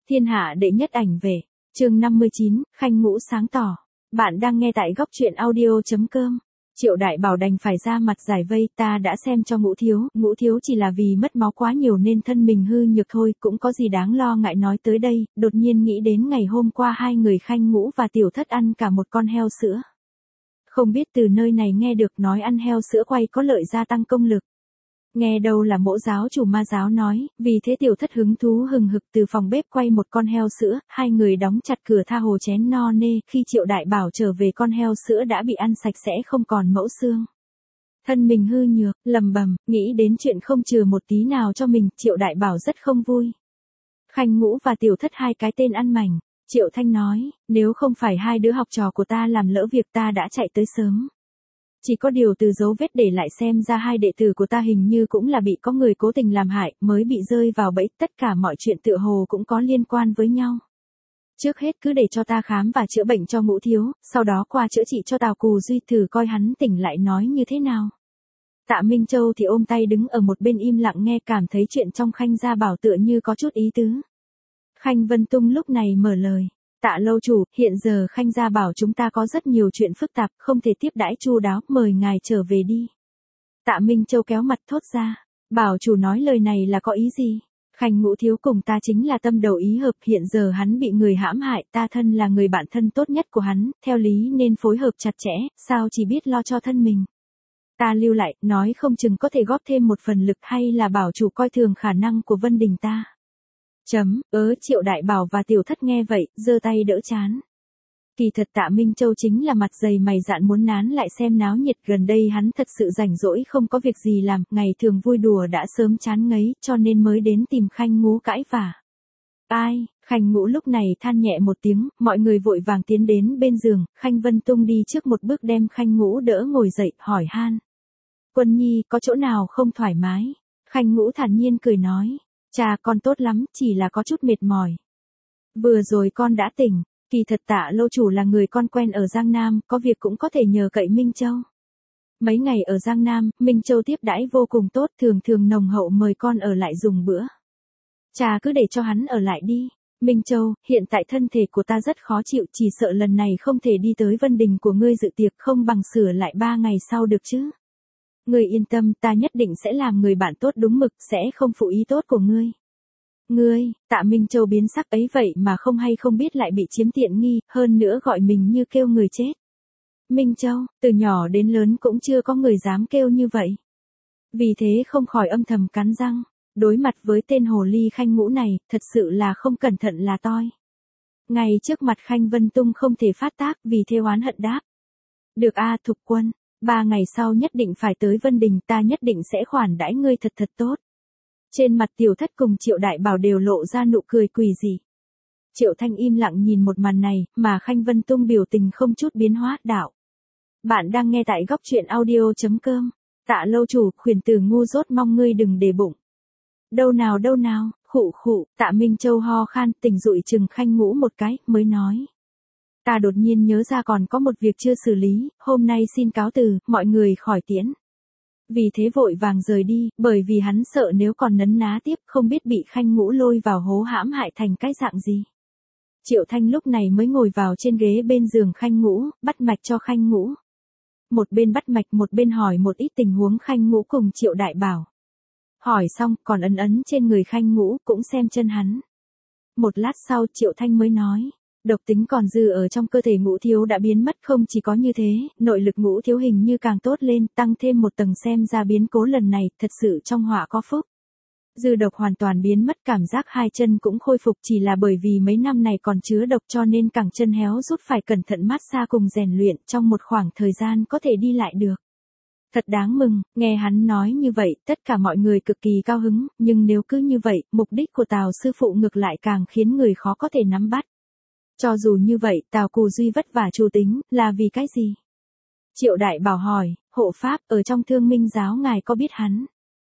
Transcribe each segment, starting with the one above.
Thiên hạ đệ nhất ảnh vệ, chương 59, Khanh Ngũ sáng tỏ. Bạn đang nghe tại góc truyện audio.com. Triệu Đại Bảo đành phải ra mặt giải vây, ta đã xem cho Ngũ Thiếu chỉ là vì mất máu quá nhiều nên thân mình hư nhược thôi, cũng có gì đáng lo ngại. Nói tới đây, đột nhiên nghĩ đến ngày hôm qua hai người Khanh Ngũ và Tiểu Thất ăn cả một con heo sữa. Không biết từ nơi này nghe được nói ăn heo sữa quay có lợi gia tăng công lực. Nghe đâu là Mỗ giáo chủ Ma giáo nói, vì thế Tiểu Thất hứng thú hừng hực từ phòng bếp quay một con heo sữa, hai người đóng chặt cửa tha hồ chén no nê, khi Triệu Đại Bảo trở về con heo sữa đã bị ăn sạch sẽ không còn mẫu xương. Thân mình hư nhược, lầm bầm, nghĩ đến chuyện không chừa một tí nào cho mình, Triệu Đại Bảo rất không vui. Khanh Ngũ và Tiểu Thất hai cái tên ăn mảnh, Triệu Thanh nói, nếu không phải hai đứa học trò của ta làm lỡ việc ta đã chạy tới sớm. Chỉ có điều từ dấu vết để lại xem ra hai đệ tử của ta hình như cũng là bị có người cố tình làm hại, mới bị rơi vào bẫy, tất cả mọi chuyện tựa hồ cũng có liên quan với nhau. Trước hết cứ để cho ta khám và chữa bệnh cho Ngũ Thiếu, sau đó qua chữa trị cho Tào Cù Duy, thử coi hắn tỉnh lại nói như thế nào. Tạ Minh Châu thì ôm tay đứng ở một bên im lặng nghe, cảm thấy chuyện trong Khanh Gia Bảo tựa như có chút ý tứ. Khanh Vân Tung lúc này mở lời. Tạ lâu chủ, hiện giờ Khanh Gia Bảo chúng ta có rất nhiều chuyện phức tạp, không thể tiếp đãi chu đáo, mời ngài trở về đi. Tạ Minh Châu kéo mặt thốt ra, bảo chủ nói lời này là có ý gì? Khanh Ngũ Thiếu cùng ta chính là tâm đầu ý hợp, hiện giờ hắn bị người hãm hại, ta thân là người bạn thân tốt nhất của hắn, theo lý nên phối hợp chặt chẽ, sao chỉ biết lo cho thân mình. Ta lưu lại, nói không chừng có thể góp thêm một phần lực, hay là bảo chủ coi thường khả năng của Vân Đình ta. Triệu Đại Bảo và Tiểu Thất nghe vậy, giơ tay đỡ chán. Kỳ thật Tạ Minh Châu chính là mặt dày mày dạn muốn nán lại xem náo nhiệt, gần đây hắn thật sự rảnh rỗi không có việc gì làm, ngày thường vui đùa đã sớm chán ngấy, cho nên mới đến tìm Khanh Ngũ cãi vả. Ai? Khanh Ngũ lúc này than nhẹ một tiếng, mọi người vội vàng tiến đến bên giường, Khanh Vân Tung đi trước một bước đem Khanh Ngũ đỡ ngồi dậy, hỏi han. Quân nhi, có chỗ nào không thoải mái? Khanh Ngũ thản nhiên cười nói. Cha con tốt lắm, chỉ là có chút mệt mỏi. Vừa rồi con đã tỉnh, kỳ thật Tạ lâu chủ là người con quen ở Giang Nam, có việc cũng có thể nhờ cậy Minh Châu. Mấy ngày ở Giang Nam, Minh Châu tiếp đãi vô cùng tốt, thường thường nồng hậu mời con ở lại dùng bữa. Cha cứ để cho hắn ở lại đi. Minh Châu, hiện tại thân thể của ta rất khó chịu, chỉ sợ lần này không thể đi tới Vân Đình của ngươi dự tiệc, không bằng sửa lại 3 ngày sau được chứ. Ngươi yên tâm, ta nhất định sẽ làm người bạn tốt đúng mực, sẽ không phụ ý tốt của ngươi. Ngươi, Tạ Minh Châu biến sắc ấy vậy mà không hay không biết lại bị chiếm tiện nghi, hơn nữa gọi mình như kêu người chết. Minh Châu, từ nhỏ đến lớn cũng chưa có người dám kêu như vậy. Vì thế không khỏi âm thầm cắn răng, đối mặt với tên hồ ly Khanh Ngũ này, thật sự là không cẩn thận là toi. Ngay trước mặt Khanh Vân Tung không thể phát tác, vì thế oán hận đáp. Được a, Thục Quân. 3 ngày sau nhất định phải tới Vân Đình, ta nhất định sẽ khoản đãi ngươi thật thật tốt. Trên mặt Tiểu Thất cùng Triệu Đại Bảo đều lộ ra nụ cười quỷ dị. Triệu Thanh im lặng nhìn một màn này, mà Khanh Vân Tung biểu tình không chút biến hóa. Đạo. Bạn đang nghe tại góc truyện audio.com. Tạ lâu chủ, khuyển tử ngu dốt, mong ngươi đừng để bụng. Đâu nào, khụ, Tạ Minh Châu ho khan, tỉnh dụi chừng Khanh Ngũ một cái, mới nói. Ta đột nhiên nhớ ra còn có một việc chưa xử lý, hôm nay xin cáo từ, mọi người khỏi tiễn. Vì thế vội vàng rời đi, bởi vì hắn sợ nếu còn nấn ná tiếp không biết bị Khanh Ngũ lôi vào hố hãm hại thành cái dạng gì. Triệu Thanh lúc này mới ngồi vào trên ghế bên giường Khanh Ngũ, bắt mạch cho Khanh Ngũ. Một bên bắt mạch một bên hỏi một ít tình huống Khanh Ngũ cùng Triệu Đại Bảo. Hỏi xong còn ấn trên người Khanh Ngũ, cũng xem chân hắn. Một lát sau Triệu Thanh mới nói. Độc tính còn dư ở trong cơ thể Ngũ Thiếu đã biến mất, không chỉ có như thế, nội lực Ngũ Thiếu hình như càng tốt lên, tăng thêm một tầng, xem ra biến cố lần này thật sự trong họa có phúc. Dư độc hoàn toàn biến mất, cảm giác hai chân cũng khôi phục, chỉ là bởi vì mấy năm này còn chứa độc cho nên cẳng chân héo rút, phải cẩn thận massage cùng rèn luyện, trong một khoảng thời gian có thể đi lại được. Thật đáng mừng, nghe hắn nói như vậy, tất cả mọi người cực kỳ cao hứng, nhưng nếu cứ như vậy, mục đích của Tào sư phụ ngược lại càng khiến người khó có thể nắm bắt. Cho dù như vậy, Tào Cù Duy vất vả chủ tính, là vì cái gì? Triệu Đại Bảo hỏi, hộ pháp, ở trong Thương Minh giáo ngài có biết hắn?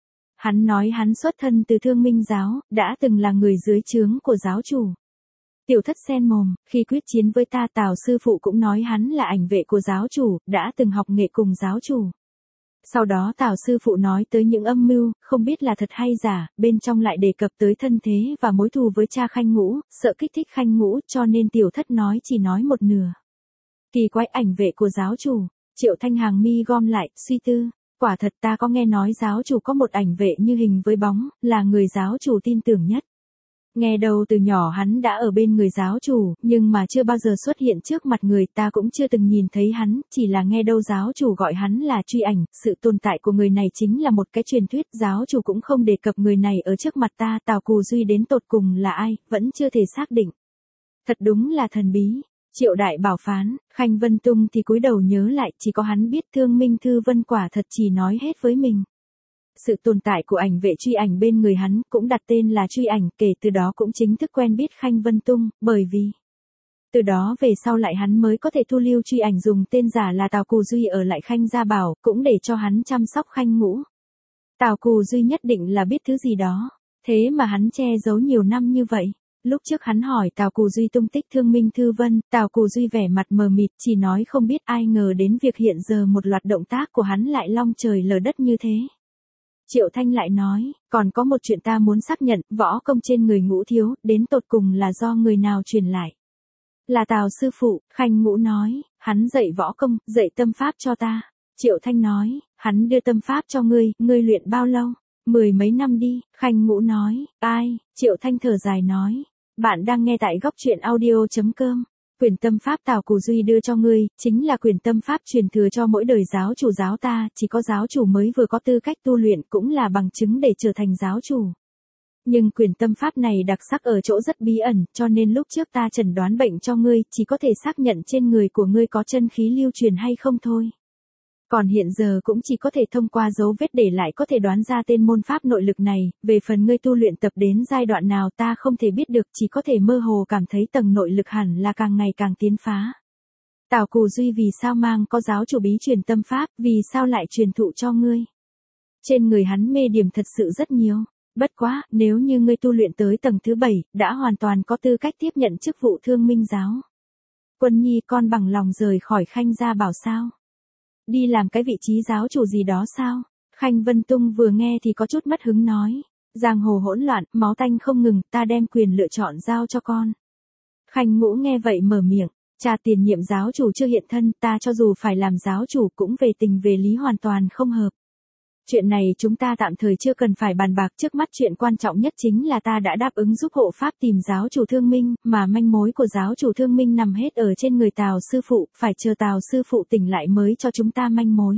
Hắn nói hắn xuất thân từ Thương Minh giáo, đã từng là người dưới trướng của giáo chủ. Tiểu Thất xen mồm, khi quyết chiến với ta Tào sư phụ cũng nói hắn là ảnh vệ của giáo chủ, đã từng học nghệ cùng giáo chủ. Sau đó Tào sư phụ nói tới những âm mưu, không biết là thật hay giả, bên trong lại đề cập tới thân thế và mối thù với cha Khanh Ngũ, sợ kích thích Khanh Ngũ cho nên tiểu thất nói chỉ nói một nửa. Kỳ quái, ảnh vệ của giáo chủ. Triệu Thanh hàng mi gom lại, suy tư. Quả thật ta có nghe nói giáo chủ có một ảnh vệ như hình với bóng, là người giáo chủ tin tưởng nhất. Nghe đầu từ nhỏ hắn đã ở bên người giáo chủ, nhưng mà chưa bao giờ xuất hiện trước mặt người, ta cũng chưa từng nhìn thấy hắn, chỉ là nghe đâu giáo chủ gọi hắn là truy ảnh, sự tồn tại của người này chính là một cái truyền thuyết, giáo chủ cũng không đề cập người này ở trước mặt ta, Tào Cù Duy đến tột cùng là ai, vẫn chưa thể xác định. Thật đúng là thần bí. Triệu Đại Bảo phán, Khanh Vân Tung thì cúi đầu nhớ lại, chỉ có hắn biết Thương Minh Thư Vân quả thật chỉ nói hết với mình. Sự tồn tại của ảnh vệ truy ảnh bên người hắn cũng đặt tên là truy ảnh, kể từ đó cũng chính thức quen biết Khanh Vân Tung, bởi vì từ đó về sau lại hắn mới có thể thu lưu truy ảnh dùng tên giả là Tào Cù Duy ở lại Khanh Gia Bảo, cũng để cho hắn chăm sóc Khanh Ngũ. Tào Cù Duy nhất định là biết thứ gì đó, thế mà hắn che giấu nhiều năm như vậy. Lúc trước hắn hỏi Tào Cù Duy tung tích Thương Minh Thư Vân, Tào Cù Duy vẻ mặt mờ mịt, chỉ nói không biết, ai ngờ đến việc hiện giờ một loạt động tác của hắn lại long trời lở đất như thế. Triệu Thanh lại nói, còn có một chuyện ta muốn xác nhận, võ công trên người Ngũ thiếu, đến tột cùng là do người nào truyền lại. Là Tào sư phụ. Khanh Ngũ nói, hắn dạy võ công, dạy tâm pháp cho ta. Triệu Thanh nói, hắn đưa tâm pháp cho ngươi luyện bao lâu? 10 mấy năm đi. Khanh Ngũ nói, ai? Triệu Thanh thở dài nói, bạn đang nghe tại góc truyện audio.com. Quyền tâm pháp Tào Cù Duy đưa cho ngươi, chính là quyền tâm pháp truyền thừa cho mỗi đời giáo chủ giáo ta, chỉ có giáo chủ mới vừa có tư cách tu luyện, cũng là bằng chứng để trở thành giáo chủ. Nhưng quyền tâm pháp này đặc sắc ở chỗ rất bí ẩn, cho nên lúc trước ta chẩn đoán bệnh cho ngươi, chỉ có thể xác nhận trên người của ngươi có chân khí lưu truyền hay không thôi. Còn hiện giờ cũng chỉ có thể thông qua dấu vết để lại có thể đoán ra tên môn pháp nội lực này, về phần ngươi tu luyện tập đến giai đoạn nào ta không thể biết được, chỉ có thể mơ hồ cảm thấy tầng nội lực hẳn là càng ngày càng tiến phá. Tào Cù Duy vì sao mang có giáo chủ bí truyền tâm pháp, vì sao lại truyền thụ cho ngươi? Trên người hắn mê điểm thật sự rất nhiều. Bất quá, nếu như ngươi tu luyện tới tầng thứ 7, đã hoàn toàn có tư cách tiếp nhận chức vụ Thương Minh giáo. Quân Nhi, con bằng lòng rời khỏi Khanh Gia Bảo sao? Đi làm cái vị trí giáo chủ gì đó sao? Khanh Vân Tung vừa nghe thì có chút mất hứng nói. Giang hồ hỗn loạn, máu tanh không ngừng, ta đem quyền lựa chọn giao cho con. Khanh Ngũ nghe vậy mở miệng. Cha tiền nhiệm giáo chủ chưa hiện thân, ta cho dù phải làm giáo chủ cũng về tình về lý hoàn toàn không hợp. Chuyện này chúng ta tạm thời chưa cần phải bàn bạc, trước mắt chuyện quan trọng nhất chính là ta đã đáp ứng giúp hộ pháp tìm giáo chủ Thương Minh, mà manh mối của giáo chủ Thương Minh nằm hết ở trên người Tào sư phụ, phải chờ Tào sư phụ tỉnh lại mới cho chúng ta manh mối.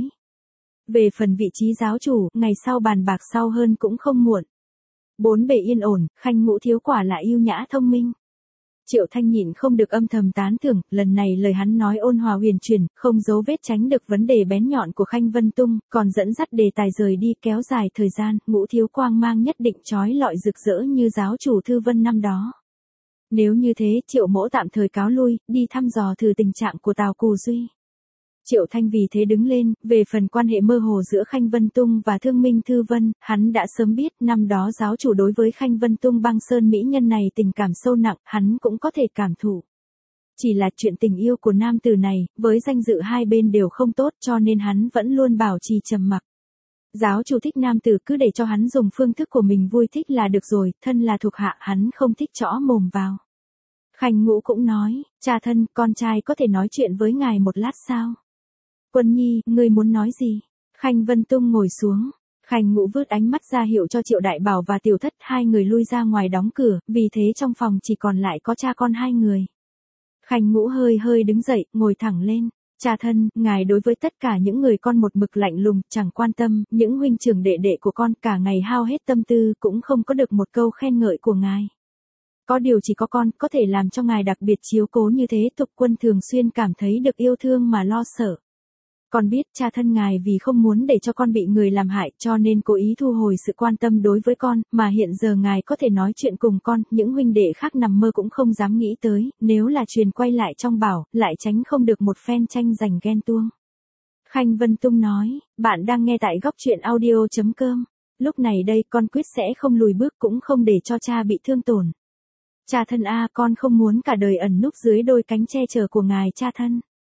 Về phần vị trí giáo chủ, ngày sau bàn bạc sau hơn cũng không muộn. Bốn bề yên ổn, Khanh Ngũ thiếu quả là yêu nhã thông minh. Triệu Thanh nhịn không được âm thầm tán thưởng, lần này lời hắn nói ôn hòa huyền chuyển, không giấu vết tránh được vấn đề bén nhọn của Khanh Vân Tung, còn dẫn dắt đề tài rời đi kéo dài thời gian, Ngũ thiếu quang mang nhất định chói lọi rực rỡ như giáo chủ Thư Vân năm đó. Nếu như thế, Triệu mỗ tạm thời cáo lui, đi thăm dò thử tình trạng của Tào Cù Duy. Triệu Thanh vì thế đứng lên, về phần quan hệ mơ hồ giữa Khanh Vân Tung và Thương Minh Thư Vân, hắn đã sớm biết, năm đó giáo chủ đối với Khanh Vân Tung băng sơn mỹ nhân này tình cảm sâu nặng, hắn cũng có thể cảm thụ. Chỉ là chuyện tình yêu của nam tử này, với danh dự hai bên đều không tốt cho nên hắn vẫn luôn bảo trì trầm mặc. Giáo chủ thích nam tử cứ để cho hắn dùng phương thức của mình vui thích là được rồi, thân là thuộc hạ hắn không thích chõ mồm vào. Khanh Ngũ cũng nói, cha thân, con trai có thể nói chuyện với ngài một lát sao? Quân Nhi, ngươi muốn nói gì? Khanh Vân Tung ngồi xuống. Khanh Ngũ vứt ánh mắt ra hiệu cho Triệu Đại Bảo và Tiểu Thất, hai người lui ra ngoài đóng cửa, vì thế trong phòng chỉ còn lại có cha con hai người. Khanh Ngũ hơi hơi đứng dậy, ngồi thẳng lên. Cha thân, ngài đối với tất cả những người con một mực lạnh lùng, chẳng quan tâm, những huynh trưởng đệ đệ của con cả ngày hao hết tâm tư cũng không có được một câu khen ngợi của ngài. Có điều chỉ có con có thể làm cho ngài đặc biệt chiếu cố như thế, Tục Quân thường xuyên cảm thấy được yêu thương mà lo sợ. Con biết cha thân ngài vì không muốn để cho con bị người làm hại cho nên cố ý thu hồi sự quan tâm đối với con, mà hiện giờ ngài có thể nói chuyện cùng con, những huynh đệ khác nằm mơ cũng không dám nghĩ tới, nếu là truyền quay lại trong Bảo, lại tránh không được một phen tranh giành ghen tuông. Khanh Vân Tung nói, bạn đang nghe tại góc truyện audio.com. Lúc này đây con quyết sẽ không lùi bước cũng không để cho cha bị thương tổn. Cha thân a, con không muốn cả đời ẩn núp dưới đôi cánh che chở của ngài cha thân.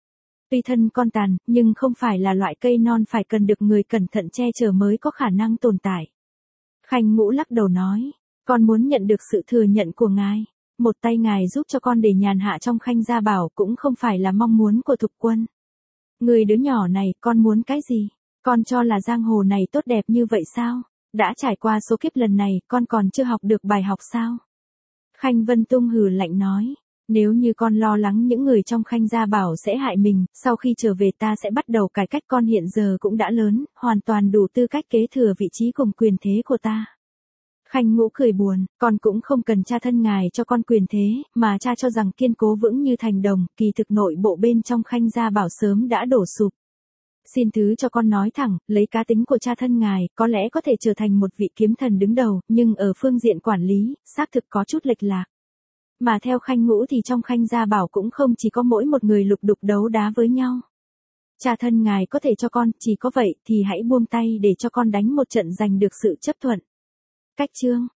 Tuy thân con tàn, nhưng không phải là loại cây non phải cần được người cẩn thận che chở mới có khả năng tồn tại. Khanh Ngũ lắc đầu nói, con muốn nhận được sự thừa nhận của ngài. Một tay ngài giúp cho con để nhàn hạ trong Khanh gia bảo cũng không phải là mong muốn của Thục Quân. Người đứa nhỏ này, con muốn cái gì? Con cho là giang hồ này tốt đẹp như vậy sao? Đã trải qua số kiếp lần này, con còn chưa học được bài học sao? Khanh Vân Tung hừ lạnh nói, nếu như con lo lắng những người trong Khanh gia bảo sẽ hại mình, sau khi trở về ta sẽ bắt đầu cải cách, con hiện giờ cũng đã lớn, hoàn toàn đủ tư cách kế thừa vị trí cùng quyền thế của ta. Khanh Ngũ cười buồn, con cũng không cần cha thân ngài cho con quyền thế, mà cha cho rằng kiên cố vững như thành đồng, kỳ thực nội bộ bên trong Khanh gia bảo sớm đã đổ sụp. Xin thứ cho con nói thẳng, lấy cá tính của cha thân ngài, có lẽ có thể trở thành một vị kiếm thần đứng đầu, nhưng ở phương diện quản lý, xác thực có chút lệch lạc. Mà theo Khanh Ngũ thì trong Khanh gia bảo cũng không chỉ có mỗi một người lục đục đấu đá với nhau. Cha thân ngài có thể cho con, chỉ có vậy thì hãy buông tay để cho con đánh một trận giành được sự chấp thuận. Cách chương